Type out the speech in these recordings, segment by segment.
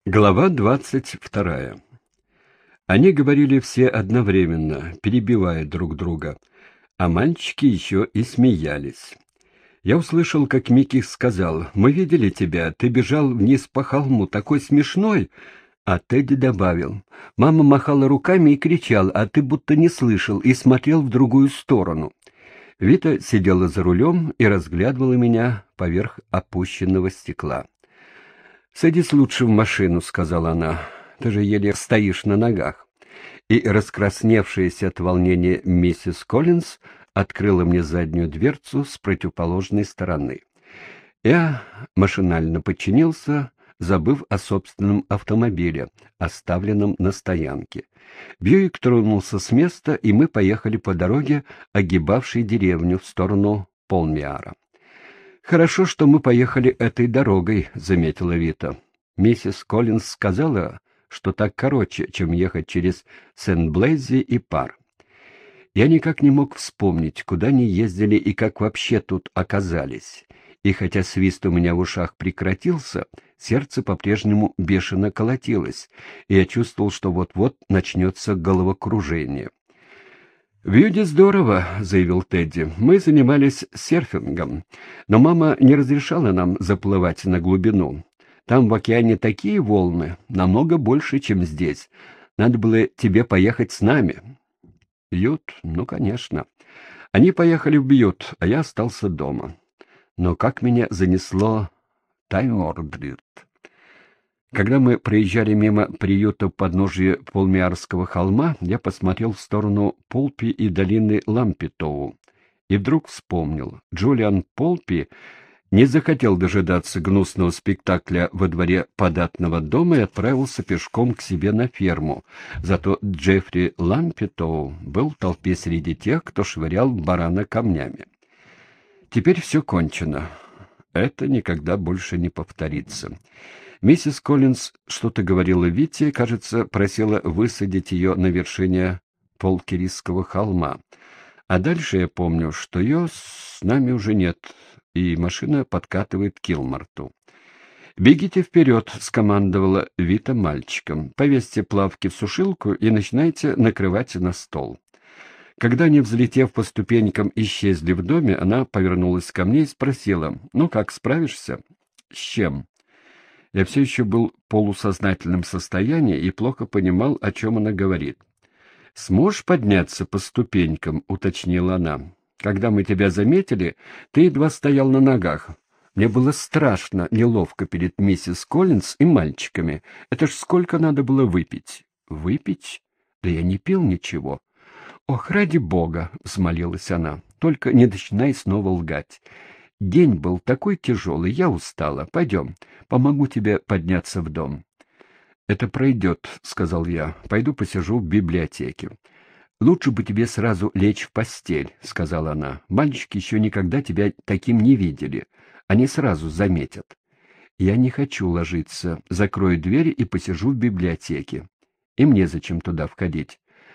Глава 22. Они говорили все одновременно, перебивая друг друга, а мальчики еще и смеялись. Я услышал, как Микки сказал: «Мы видели тебя, ты бежал вниз по холму, такой смешной!» А Тедди добавил: «Мама махала руками и кричал, а ты будто не слышал и смотрел в другую сторону». Вита сидела за рулем и разглядывала меня поверх опущенного стекла. «Садись лучше в машину», — сказала она. «Ты же еле стоишь на ногах». И раскрасневшаяся от волнения миссис Коллинз открыла мне заднюю дверцу с противоположной стороны. Я машинально подчинился, забыв о собственном автомобиле, оставленном на стоянке. Бьюик тронулся с места, и мы поехали по дороге, огибавшей деревню в сторону Полмиара. «Хорошо, что мы поехали этой дорогой», — заметила Вита. «Миссис Коллинз сказала, что так короче, чем ехать через Сент-Блейзи и Пар». Я никак не мог вспомнить, куда они ездили и как вообще тут оказались. И хотя свист у меня в ушах прекратился, сердце по-прежнему бешено колотилось, и я чувствовал, что вот-вот начнется головокружение. «В Юде здорово», — заявил Тедди. «Мы занимались серфингом, но мама не разрешала нам заплывать на глубину. Там в океане такие волны, намного больше, чем здесь. Надо было тебе поехать с нами». «Бьют? Ну, конечно». Они поехали в Бьют, а я остался дома. Но как меня занесло Таймордрид. Когда мы проезжали мимо приюта в подножье Полмиарского холма, я посмотрел в сторону Полпи и долины Лампитоу и вдруг вспомнил. Джулиан Полпи не захотел дожидаться гнусного спектакля во дворе податного дома и отправился пешком к себе на ферму. Зато Джеффри Лампитоу был в толпе среди тех, кто швырял барана камнями. Теперь все кончено. Это никогда больше не повторится. Миссис Коллинз что-то говорила Вите, кажется, просила высадить ее на вершине Полкерисского холма. А дальше я помню, что ее с нами уже нет, и машина подкатывает к Килмарту. «Бегите вперед», — скомандовала Вита мальчикам. «Повесьте плавки в сушилку и начинайте накрывать на стол». Когда они, взлетев по ступенькам, исчезли в доме, она повернулась ко мне и спросила: «Ну как, справишься?» «С чем?» Я все еще был в полусознательном состоянии и плохо понимал, о чем она говорит. «Сможешь подняться по ступенькам?» — уточнила она. «Когда мы тебя заметили, ты едва стоял на ногах. Мне было страшно, неловко перед миссис Коллинз и мальчиками. Это ж сколько надо было выпить?» «Выпить? Да я не пил ничего». «Ох, ради бога!» — взмолилась она. «Только не начинай снова лгать. День был такой тяжелый, я устала. Пойдем, помогу тебе подняться в дом». «Это пройдет», — сказал я. «Пойду посижу в библиотеке». «Лучше бы тебе сразу лечь в постель», — сказала она. «Мальчики еще никогда тебя таким не видели. Они сразу заметят». «Я не хочу ложиться. Закрою дверь и посижу в библиотеке. Им незачем туда входить».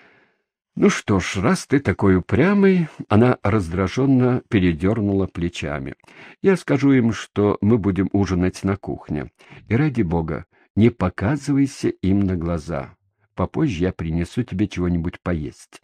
«Ну что ж, раз ты такой упрямый...» Она раздраженно передернула плечами. «Я скажу им, что мы будем ужинать на кухне. И ради бога, не показывайся им на глаза. Попозже я принесу тебе чего-нибудь поесть».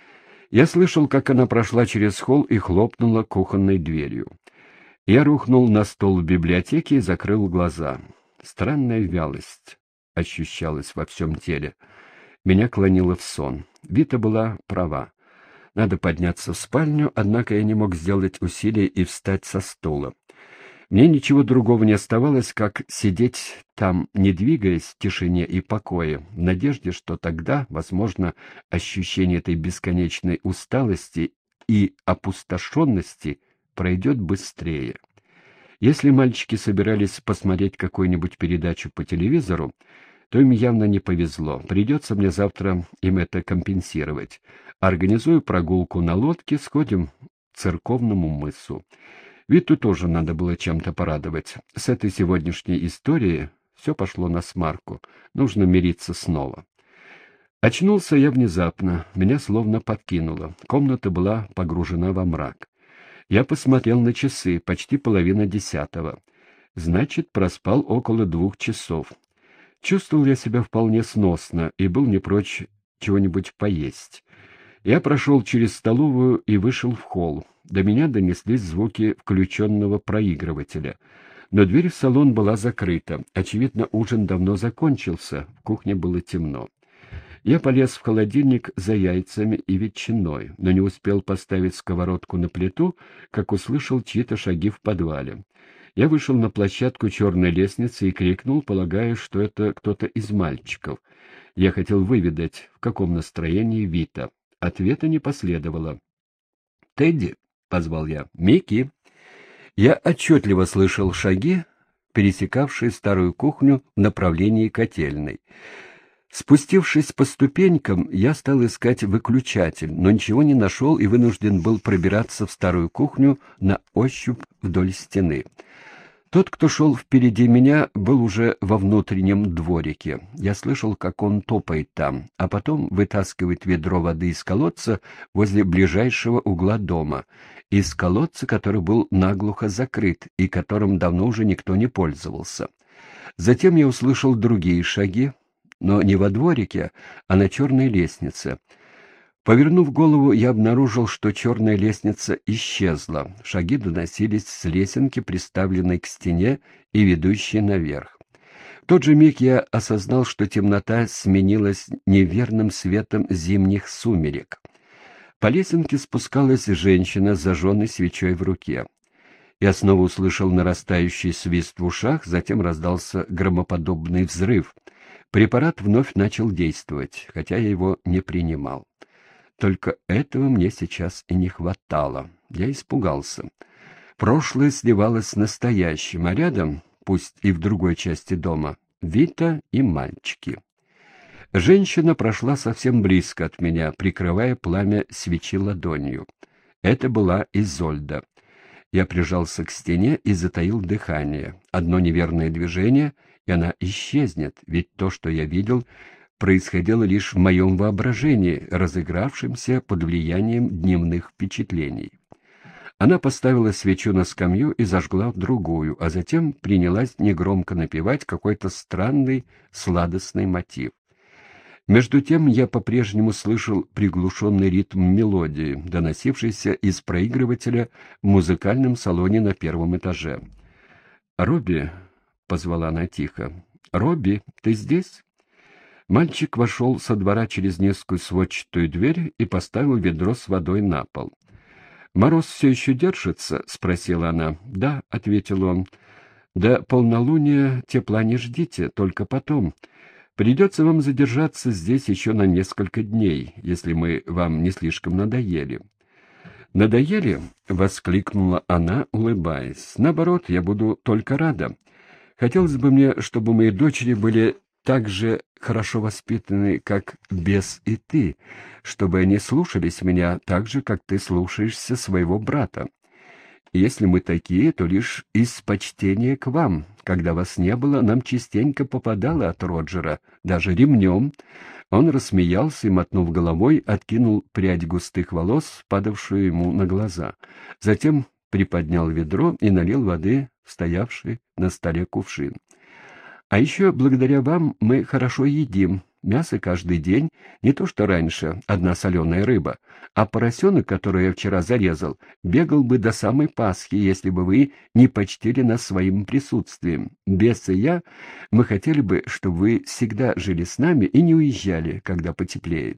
Я слышал, как она прошла через холл и хлопнула кухонной дверью. Я рухнул на стол в библиотеке и закрыл глаза. Странная вялость ощущалась во всем теле. Меня клонило в сон. Вита была права. Надо подняться в спальню, однако я не мог сделать усилия и встать со стула. Мне ничего другого не оставалось, как сидеть там, не двигаясь, в тишине и покое, в надежде, что тогда, возможно, ощущение этой бесконечной усталости и опустошенности пройдет быстрее. Если мальчики собирались посмотреть какую-нибудь передачу по телевизору, то им явно не повезло. Придется мне завтра им это компенсировать. Организую прогулку на лодке, сходим к церковному мысу. Виту тоже надо было чем-то порадовать. С этой сегодняшней историей все пошло насмарку. Нужно мириться снова. Очнулся я внезапно. Меня словно подкинуло. Комната была погружена во мрак. Я посмотрел на часы. Почти 9:30. Значит, проспал около 2 часов. Чувствовал я себя вполне сносно и был не прочь чего-нибудь поесть. Я прошел через столовую и вышел в холл. До меня донеслись звуки включенного проигрывателя. Но дверь в салон была закрыта. Очевидно, ужин давно закончился, в кухне было темно. Я полез в холодильник за яйцами и ветчиной, но не успел поставить сковородку на плиту, как услышал чьи-то шаги в подвале. Я вышел на площадку черной лестницы и крикнул, полагая, что это кто-то из мальчиков. Я хотел выведать, в каком настроении Вита. Ответа не последовало. «Тедди!» — позвал я. «Микки!» Я отчетливо слышал шаги, пересекавшие старую кухню в направлении котельной. Спустившись по ступенькам, я стал искать выключатель, но ничего не нашел и вынужден был пробираться в старую кухню на ощупь вдоль стены. Тот, кто шел впереди меня, был уже во внутреннем дворике. Я слышал, как он топает там, а потом вытаскивает ведро воды из колодца возле ближайшего угла дома, из колодца, который был наглухо закрыт и которым давно уже никто не пользовался. Затем я услышал другие шаги, но не во дворике, а на черной лестнице. Повернув голову, я обнаружил, что черная лестница исчезла. Шаги доносились с лесенки, приставленной к стене и ведущей наверх. В тот же миг я осознал, что темнота сменилась неверным светом зимних сумерек. По лесенке спускалась женщина с зажженной свечой в руке. Я снова услышал нарастающий свист в ушах, затем раздался громоподобный взрыв. Препарат вновь начал действовать, хотя я его не принимал. Только этого мне сейчас и не хватало. Я испугался. Прошлое сливалось с настоящим, а рядом, пусть и в другой части дома, Вита и мальчики. Женщина прошла совсем близко от меня, прикрывая пламя свечи ладонью. Это была Изольда. Я прижался к стене и затаил дыхание. Одно неверное движение — и она исчезнет, ведь то, что я видел, происходило лишь в моем воображении, разыгравшемся под влиянием дневных впечатлений. Она поставила свечу на скамью и зажгла другую, а затем принялась негромко напевать какой-то странный сладостный мотив. Между тем я по-прежнему слышал приглушенный ритм мелодии, доносившийся из проигрывателя в музыкальном салоне на первом этаже. «Робби», — позвала она тихо. «Робби, ты здесь?» Мальчик вошел со двора через низкую сводчатую дверь и поставил ведро с водой на пол. «Мороз все еще держится?» — спросила она. «Да», — ответил он. «До полнолуния тепла не ждите, только потом. Придется вам задержаться здесь еще на несколько дней, если мы вам не слишком надоели». «Надоели?» — воскликнула она, улыбаясь. «Наоборот, я буду только рада. Хотелось бы мне, чтобы мои дочери были так же хорошо воспитаны, как Бес и ты, чтобы они слушались меня так же, как ты слушаешься своего брата. И если мы такие, то лишь из почтения к вам. Когда вас не было, нам частенько попадало от Роджера, даже ремнем». Он рассмеялся и, мотнув головой, откинул прядь густых волос, падавшую ему на глаза. Затем приподнял ведро и налил воды в стоявший на столе кувшин. «А еще, благодаря вам, мы хорошо едим. Мясо каждый день, не то что раньше, одна соленая рыба, а поросенок, который я вчера зарезал, бегал бы до самой Пасхи, если бы вы не почтили нас своим присутствием. Бес и я, мы хотели бы, чтобы вы всегда жили с нами и не уезжали, когда потеплеет».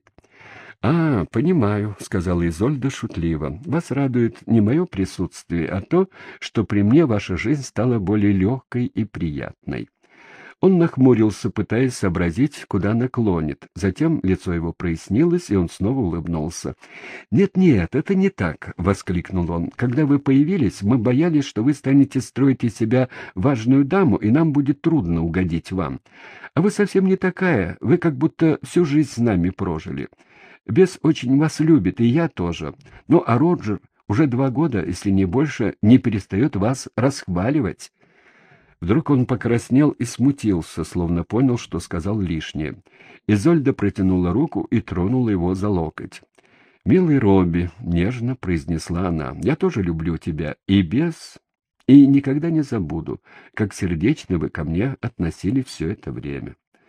«А, понимаю», — сказала Изольда шутливо. «Вас радует не мое присутствие, а то, что при мне ваша жизнь стала более легкой и приятной». Он нахмурился, пытаясь сообразить, куда наклонит. Затем лицо его прояснилось, и он снова улыбнулся. «Нет-нет, это не так», — воскликнул он. «Когда вы появились, мы боялись, что вы станете строить из себя важную даму, и нам будет трудно угодить вам. А вы совсем не такая, вы как будто всю жизнь с нами прожили. Бес очень вас любит, и я тоже. Ну, а Роджер уже 2 года, если не больше, не перестает вас расхваливать». Вдруг он покраснел и смутился, словно понял, что сказал лишнее. Изольда протянула руку и тронула его за локоть. «Милый Робби», — нежно произнесла она, — «я тоже люблю тебя, и никогда не забуду, как сердечно вы ко мне относили все это время».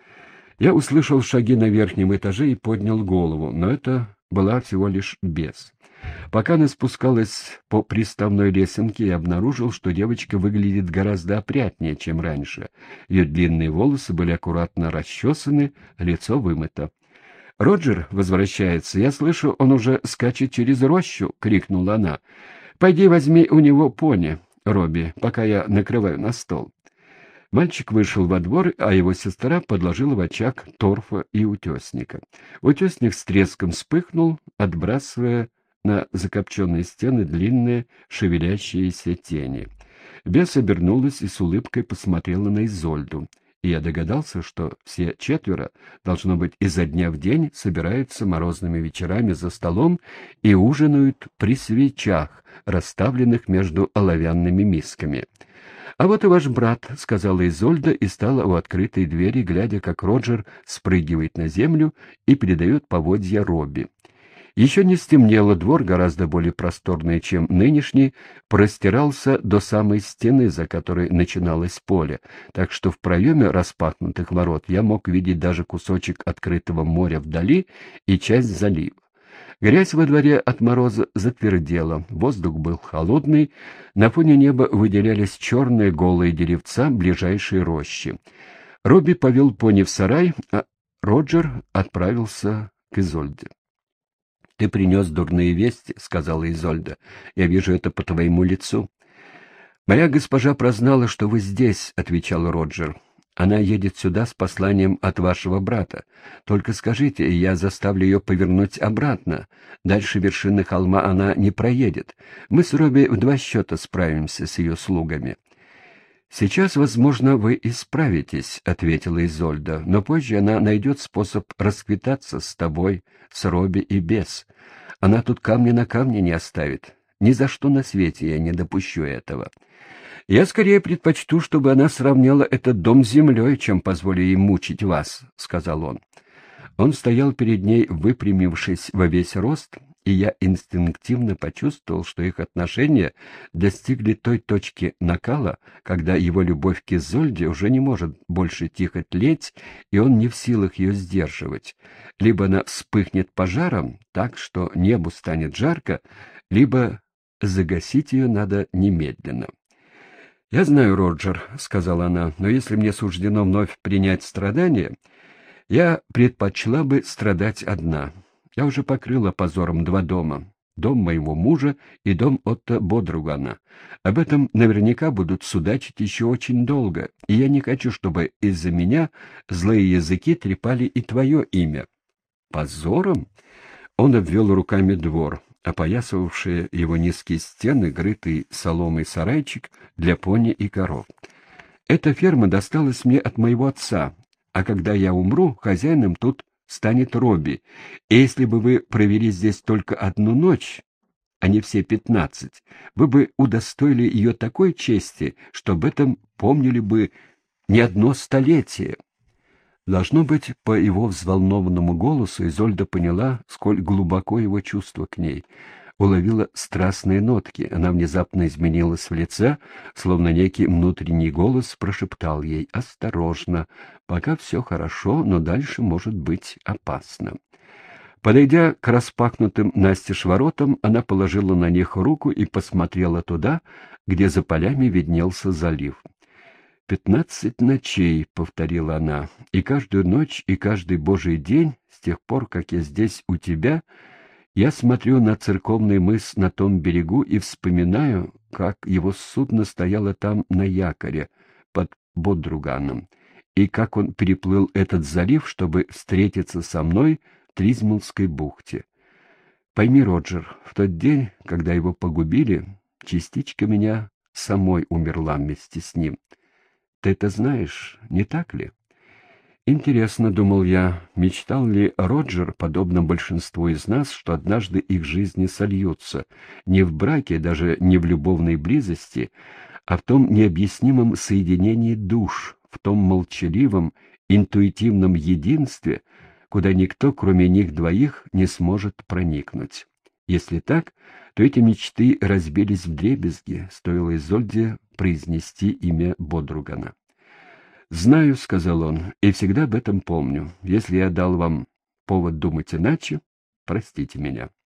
Я услышал шаги на верхнем этаже и поднял голову, но это была всего лишь бес. Пока она спускалась по приставной лесенке, я обнаружил, что девочка выглядит гораздо опрятнее, чем раньше. Ее длинные волосы были аккуратно расчесаны, лицо вымыто. «Роджер возвращается. Я слышу, он уже скачет через рощу!» — крикнула она. «Пойди возьми у него пони, Робби, пока я накрываю на стол». Мальчик вышел во двор, а его сестра подложила в очаг торфа и утесника. Утесник с треском вспыхнул, отбрасывая на закопченные стены длинные шевелящиеся тени. Бес обернулась и с улыбкой посмотрела на Изольду, и я догадался, что все четверо, должно быть, изо дня в день собираются морозными вечерами за столом и ужинают при свечах, расставленных между оловянными мисками. «А вот и ваш брат», — сказала Изольда и стала у открытой двери, глядя, как Роджер спрыгивает на землю и передает поводья Робби. Еще не стемнело, двор, гораздо более просторный, чем нынешний, простирался до самой стены, за которой начиналось поле, так что в проеме распахнутых ворот я мог видеть даже кусочек открытого моря вдали и часть залива. Грязь во дворе от мороза затвердела, воздух был холодный, на фоне неба выделялись черные голые деревца ближайшей рощи. Робби повел пони в сарай, а Роджер отправился к Изольде. — Ты принес дурные вести, — сказала Изольда. — Я вижу это по твоему лицу. — Моя госпожа прознала, что вы здесь, — отвечал Роджер. Она едет сюда с посланием от вашего брата. Только скажите, и я заставлю ее повернуть обратно. Дальше вершины холма она не проедет. Мы с Робби в 2 счета справимся с ее слугами. — Сейчас, возможно, вы и справитесь, — ответила Изольда, — но позже она найдет способ расквитаться с тобой, с Робби и Бес. Она тут камня на камне не оставит. Ни за что на свете я не допущу этого. Я скорее предпочту, чтобы она сравняла этот дом с землей, чем позволю ей мучить вас, — сказал он. Он стоял перед ней, выпрямившись во весь рост, и я инстинктивно почувствовал, что их отношения достигли той точки накала, когда его любовь к Изольде уже не может больше тихо тлеть, и он не в силах ее сдерживать. Либо она вспыхнет пожаром так, что небу станет жарко, либо загасить ее надо немедленно. «Я знаю, Роджер», — сказала она, — «но если мне суждено вновь принять страдания, я предпочла бы страдать одна. Я уже покрыла позором 2 дома. Дом моего мужа и дом Отто Бодругана. Об этом наверняка будут судачить еще очень долго, и я не хочу, чтобы из-за меня злые языки трепали и твое имя». «Позором?» Он обвел руками двор, опоясывавшие его низкие стены, крытый соломой сарайчик для пони и коров. «Эта ферма досталась мне от моего отца, а когда я умру, хозяином тут станет Робби. И если бы вы провели здесь только 1 ночь, а не все 15, вы бы удостоили ее такой чести, что об этом помнили бы не 1 столетие». Должно быть, по его взволнованному голосу Изольда поняла, сколь глубоко его чувство к ней. Уловила страстные нотки, она внезапно изменилась в лице, словно некий внутренний голос прошептал ей: «Осторожно, пока все хорошо, но дальше может быть опасно». Подойдя к распахнутым настежь воротам, она положила на них руку и посмотрела туда, где за полями виднелся залив. 15 ночей, — повторила она, — и каждую ночь, и каждый божий день, с тех пор, как я здесь у тебя, я смотрю на церковный мыс на том берегу и вспоминаю, как его судно стояло там на якоре под Бодруганом, и как он переплыл этот залив, чтобы встретиться со мной в Тризмулской бухте. Пойми, Роджер, в тот день, когда его погубили, частичка меня самой умерла вместе с ним. Ты это знаешь, не так ли? Интересно, — думал я, — мечтал ли Роджер, подобно большинству из нас, что однажды их жизни сольются, не в браке, даже не в любовной близости, а в том необъяснимом соединении душ, в том молчаливом, интуитивном единстве, куда никто, кроме них двоих, не сможет проникнуть. Если так, то эти мечты разбились вдребезги, стоило Изольде произнести имя Бодругана. «Знаю», — сказал он, — «и всегда об этом помню. Если я дал вам повод думать иначе, простите меня».